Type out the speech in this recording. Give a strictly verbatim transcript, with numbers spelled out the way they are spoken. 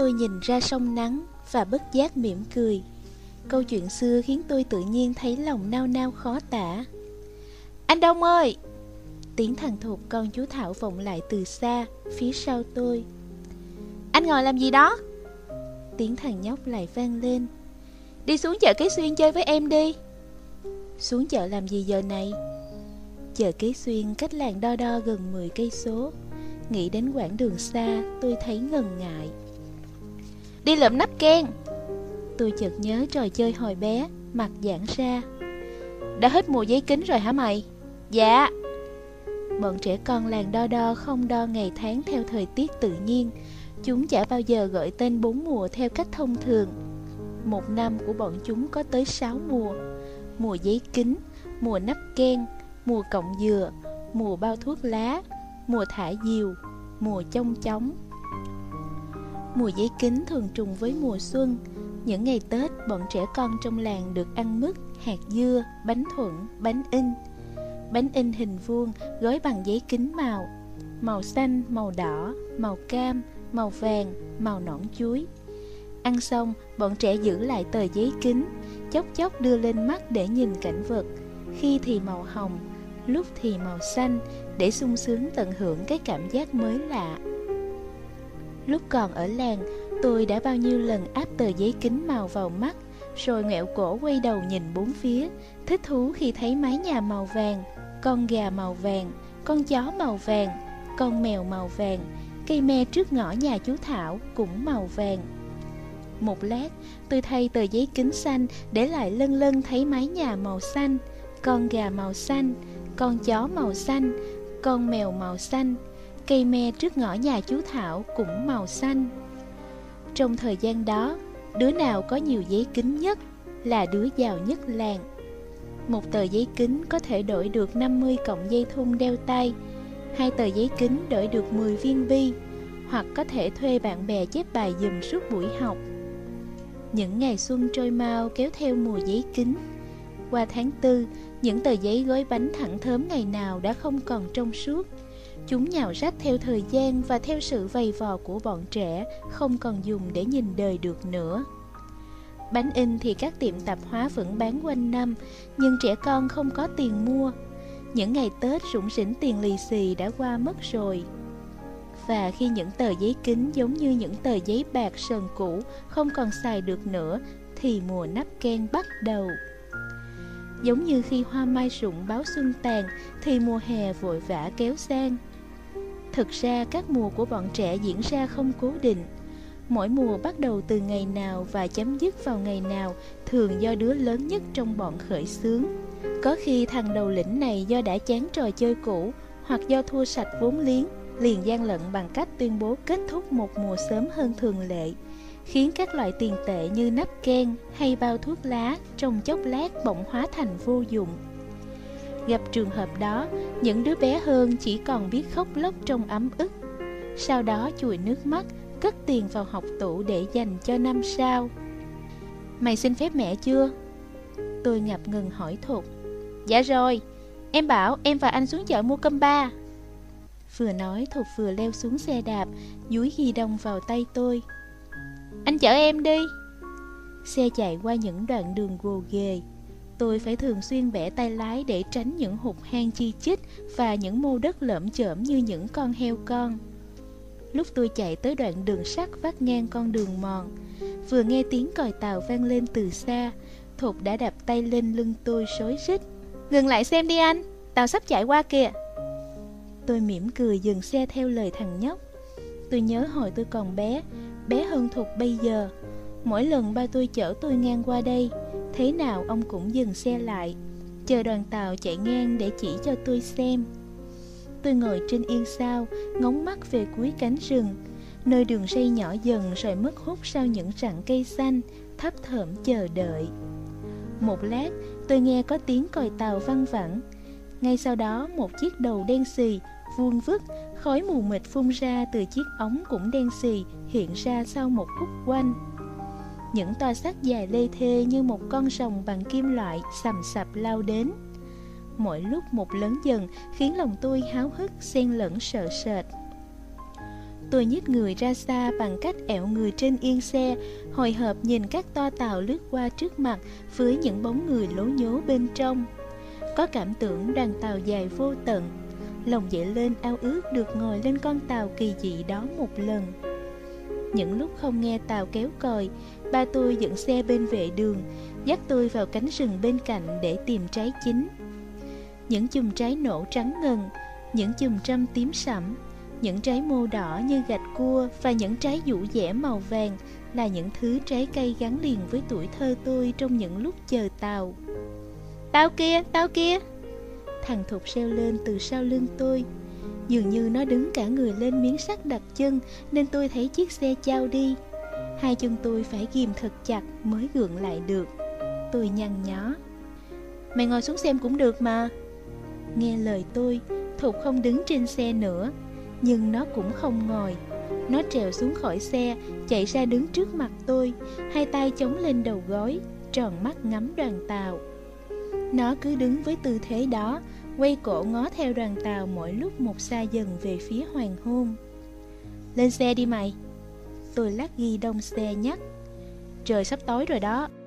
tôi nhìn ra sông nắng và bất giác mỉm cười. Câu chuyện xưa khiến tôi tự nhiên thấy lòng nao nao khó tả. Anh Đông ơi! Tiếng thằng Thục con chú Thảo vọng lại từ xa, phía sau tôi. Anh ngồi làm gì đó? Tiếng thằng nhóc lại vang lên. Đi xuống chợ Kế Xuyên chơi với em đi. Xuống chợ làm gì giờ này? Chợ Kế Xuyên cách làng Đo Đo gần mười cây số. Nghĩ đến quãng đường xa, tôi thấy ngần ngại. Đi lượm nắp ken. Tôi chợt nhớ trò chơi hồi bé, mặt giãn ra. Đã hết mùa giấy kính rồi hả mày? Dạ. Bọn trẻ con làng Đo Đo không đo ngày tháng theo thời tiết tự nhiên. Chúng chả bao giờ gọi tên bốn mùa theo cách thông thường. Một năm của bọn chúng có tới sáu mùa. Mùa giấy kính, mùa nắp ken, mùa cọng dừa, mùa bao thuốc lá, mùa thả diều, mùa chông chóng. Mùa giấy kính thường trùng với mùa xuân. Những ngày Tết, bọn trẻ con trong làng được ăn mứt, hạt dưa, bánh thuận, bánh in. Bánh in hình vuông gói bằng giấy kính màu. Màu xanh, màu đỏ, màu cam, màu vàng, màu nõn chuối. Ăn xong, bọn trẻ giữ lại tờ giấy kính, chốc chốc đưa lên mắt để nhìn cảnh vật. Khi thì màu hồng, lúc thì màu xanh, để sung sướng tận hưởng cái cảm giác mới lạ. Lúc còn ở làng, tôi đã bao nhiêu lần áp tờ giấy kính màu vào mắt, rồi ngoẹo cổ quay đầu nhìn bốn phía, thích thú khi thấy mái nhà màu vàng, con gà màu vàng, con chó màu vàng, con mèo màu vàng, cây me trước ngõ nhà chú Thảo cũng màu vàng. Một lát, tôi thay tờ giấy kính xanh để lại lân lân thấy mái nhà màu xanh, con gà màu xanh, con chó màu xanh, con mèo màu xanh, cây me trước ngõ nhà chú Thảo cũng màu xanh. Trong thời gian đó, đứa nào có nhiều giấy kính nhất là đứa giàu nhất làng. Một tờ giấy kính có thể đổi được năm mươi cọng dây thun đeo tay, hai tờ giấy kính đổi được mười viên bi, hoặc có thể thuê bạn bè chép bài giùm suốt buổi học. Những ngày xuân trôi mau kéo theo mùa giấy kính. Qua tháng tư, những tờ giấy gói bánh thẳng thớm ngày nào đã không còn trong suốt. Chúng nhào rách theo thời gian và theo sự vầy vò của bọn trẻ, không còn dùng để nhìn đời được nữa. Bánh in thì các tiệm tạp hóa vẫn bán quanh năm, nhưng trẻ con không có tiền mua. Những ngày Tết rủng rỉnh tiền lì xì đã qua mất rồi. Và khi những tờ giấy kính giống như những tờ giấy bạc sờn cũ không còn xài được nữa, thì mùa nắp ken bắt đầu. Giống như khi hoa mai rụng báo xuân tàn, thì mùa hè vội vã kéo sang. Thực ra các mùa của bọn trẻ diễn ra không cố định. Mỗi mùa bắt đầu từ ngày nào và chấm dứt vào ngày nào, thường do đứa lớn nhất trong bọn khởi xướng. Có khi thằng đầu lĩnh này do đã chán trò chơi cũ, hoặc do thua sạch vốn liếng, liền gian lận bằng cách tuyên bố kết thúc một mùa sớm hơn thường lệ, khiến các loại tiền tệ như nắp ken hay bao thuốc lá trong chốc lát bỗng hóa thành vô dụng. Gặp trường hợp đó, những đứa bé hơn chỉ còn biết khóc lóc trong ấm ức. Sau đó chùi nước mắt, cất tiền vào học tủ để dành cho năm sau. Mày xin phép mẹ chưa? Tôi ngập ngừng hỏi Thục. Dạ rồi, em bảo em và anh xuống chợ mua cơm ba. Vừa nói Thục vừa leo xuống xe đạp, dúi ghi đông vào tay tôi. Anh chở em đi. Xe chạy qua những đoạn đường gồ ghề. Tôi phải thường xuyên bẻ tay lái để tránh những hụt hang chi chít và những mô đất lởm chởm như những con heo con. Lúc tôi chạy tới đoạn đường sắt vắt ngang con đường mòn, vừa nghe tiếng còi tàu vang lên từ xa, Thục đã đạp tay lên lưng tôi rối rít. Ngừng lại xem đi anh, tàu sắp chạy qua kìa. Tôi mỉm cười dừng xe theo lời thằng nhóc. Tôi nhớ hồi tôi còn bé, bé hơn Thục bây giờ. Mỗi lần ba tôi chở tôi ngang qua đây, thế nào ông cũng dừng xe lại, chờ đoàn tàu chạy ngang để chỉ cho tôi xem. Tôi ngồi trên yên sau, ngóng mắt về cuối cánh rừng, nơi đường ray nhỏ dần rồi mất hút sau những rặng cây xanh, thấp thởm chờ đợi. Một lát, tôi nghe có tiếng còi tàu văng vẳng. Ngay sau đó, một chiếc đầu đen xì, vuông vức, khói mù mịt phun ra từ chiếc ống cũng đen xì, hiện ra sau một khúc quanh. Những toa sắt dài lê thê như một con rồng bằng kim loại sầm sập lao đến. Mỗi lúc một lớn dần, khiến lòng tôi háo hức xen lẫn sợ sệt. Tôi nhích người ra xa bằng cách ẹo người trên yên xe, hồi hộp nhìn các toa tàu lướt qua trước mặt với những bóng người lố nhố bên trong. Có cảm tưởng đoàn tàu dài vô tận. Lòng dậy lên ao ước được ngồi lên con tàu kỳ dị đó một lần. Những lúc không nghe tàu kéo còi, ba tôi dựng xe bên vệ đường, dắt tôi vào cánh rừng bên cạnh để tìm trái chín. Những chùm trái nổ trắng ngần, những chùm trăm tím sẫm, những trái mô đỏ như gạch cua và những trái dũ dẻ màu vàng là những thứ trái cây gắn liền với tuổi thơ tôi trong những lúc chờ tàu. Tàu kia, tàu kia! Thằng Thục reo lên từ sau lưng tôi. Dường như nó đứng cả người lên miếng sắt đặt chân, nên tôi thấy chiếc xe chao đi. Hai chân tôi phải ghim thật chặt mới gượng lại được. Tôi nhăn nhó. Mày ngồi xuống xem cũng được mà. Nghe lời tôi, Thục không đứng trên xe nữa, nhưng nó cũng không ngồi. Nó trèo xuống khỏi xe, chạy ra đứng trước mặt tôi, hai tay chống lên đầu gối, tròn mắt ngắm đoàn tàu. Nó cứ đứng với tư thế đó, quay cổ ngó theo đoàn tàu mỗi lúc một xa dần về phía hoàng hôn. Lên xe đi mày. Tôi lắc ghi đông xe nhắc. Trời sắp tối rồi đó.